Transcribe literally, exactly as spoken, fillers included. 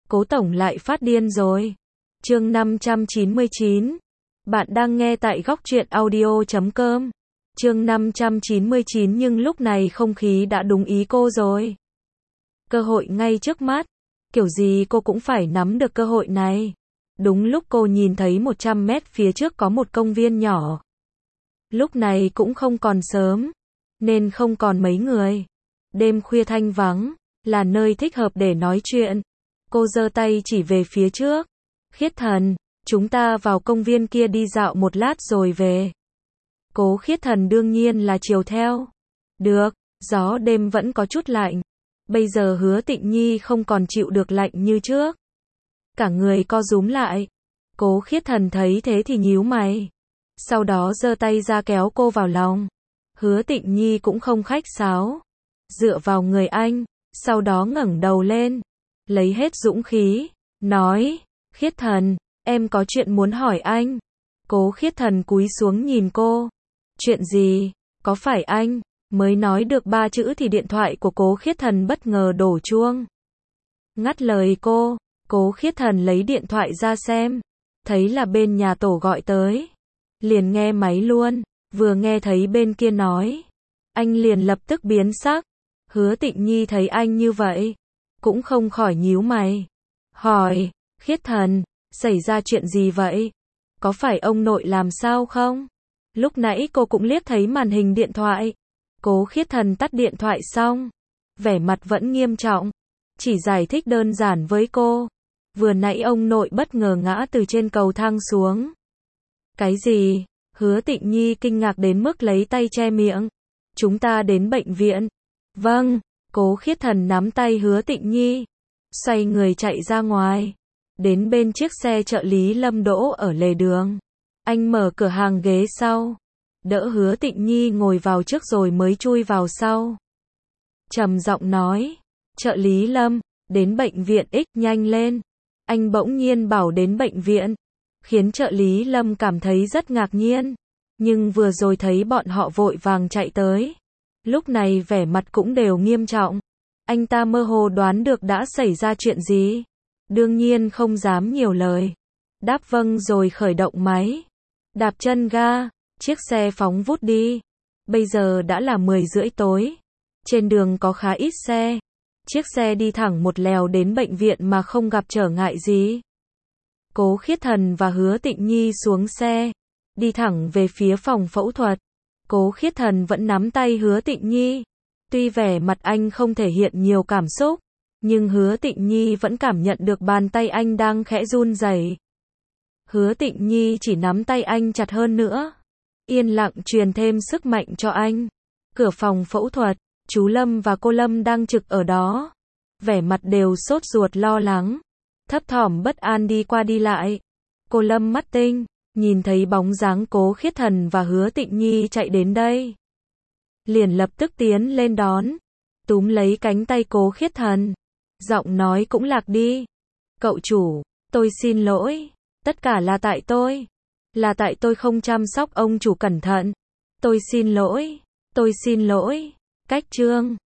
Cố tổng lại phát điên rồi. Chương năm trăm chín mươi chín. Bạn đang nghe tại góc truyện audio chấm com. Chương năm trăm chín mươi chín nhưng lúc này không khí đã đúng ý cô rồi. Cơ hội ngay trước mắt, kiểu gì cô cũng phải nắm được cơ hội này. Đúng lúc cô nhìn thấy một trăm mét phía trước có một công viên nhỏ. Lúc này cũng không còn sớm, nên không còn mấy người. Đêm khuya thanh vắng, là nơi thích hợp để nói chuyện. Cô giơ tay chỉ về phía trước. Khiết Thần, chúng ta vào công viên kia đi dạo một lát rồi về. Cố Khiết Thần đương nhiên là chiều theo. Được, gió đêm vẫn có chút lạnh. Bây giờ Hứa Tịnh Nhi không còn chịu được lạnh như trước. Cả người co rúm lại. Cố Khiết Thần thấy thế thì nhíu mày. Sau đó giơ tay ra kéo cô vào lòng. Hứa Tịnh Nhi cũng không khách sáo. Dựa vào người anh, sau đó ngẩng đầu lên. Lấy hết dũng khí, nói, Khiết Thần, em có chuyện muốn hỏi anh. Cố Khiết Thần cúi xuống nhìn cô. Chuyện gì? Có phải anh? Mới nói được ba chữ thì điện thoại của Cố Khiết Thần bất ngờ đổ chuông. Ngắt lời cô, Cố Khiết Thần lấy điện thoại ra xem. Thấy là bên nhà tổ gọi tới. Liền nghe máy luôn, vừa nghe thấy bên kia nói. Anh liền lập tức biến sắc. Hứa Tịnh Nhi thấy anh như vậy, cũng không khỏi nhíu mày. Hỏi, Khiết Thần, xảy ra chuyện gì vậy? Có phải ông nội làm sao không? Lúc nãy cô cũng liếc thấy màn hình điện thoại. Cố Khiết Thần tắt điện thoại xong, vẻ mặt vẫn nghiêm trọng. Chỉ giải thích đơn giản với cô. Vừa nãy ông nội bất ngờ ngã từ trên cầu thang xuống. Cái gì? Hứa Tịnh Nhi kinh ngạc đến mức lấy tay che miệng. Chúng ta đến bệnh viện. Vâng. Cố Khiết Thần nắm tay Hứa Tịnh Nhi, xoay người chạy ra ngoài. Đến bên chiếc xe trợ lý Lâm đỗ ở lề đường. Anh mở cửa hàng ghế sau, đỡ Hứa Tịnh Nhi ngồi vào trước rồi mới chui vào sau. Trầm giọng nói, trợ lý Lâm, đến bệnh viện X nhanh lên. Anh bỗng nhiên bảo đến bệnh viện, khiến trợ lý Lâm cảm thấy rất ngạc nhiên. Nhưng vừa rồi thấy bọn họ vội vàng chạy tới. Lúc này vẻ mặt cũng đều nghiêm trọng. Anh ta mơ hồ đoán được đã xảy ra chuyện gì. Đương nhiên không dám nhiều lời. Đáp vâng rồi khởi động máy. Đạp chân ga, chiếc xe phóng vút đi. Bây giờ đã là mười rưỡi tối. Trên đường có khá ít xe. Chiếc xe đi thẳng một lèo đến bệnh viện mà không gặp trở ngại gì. Cố Khiết Thần và Hứa Tịnh Nhi xuống xe, đi thẳng về phía phòng phẫu thuật. Cố Khiết Thần vẫn nắm tay Hứa Tịnh Nhi. Tuy vẻ mặt anh không thể hiện nhiều cảm xúc, nhưng Hứa Tịnh Nhi vẫn cảm nhận được bàn tay anh đang khẽ run rẩy. Hứa Tịnh Nhi chỉ nắm tay anh chặt hơn nữa. Yên lặng truyền thêm sức mạnh cho anh. Cửa phòng phẫu thuật, chú Lâm và cô Lâm đang trực ở đó. Vẻ mặt đều sốt ruột lo lắng. Thấp thỏm bất an đi qua đi lại. Cô Lâm mắt tinh, nhìn thấy bóng dáng Cố Khiết Thần và Hứa Tịnh Nhi chạy đến đây. Liền lập tức tiến lên đón. Túm lấy cánh tay Cố Khiết Thần. Giọng nói cũng lạc đi. Cậu chủ, tôi xin lỗi. Tất cả là tại tôi. Là tại tôi không chăm sóc ông chủ cẩn thận. Tôi xin lỗi. Tôi xin lỗi. Cách chương.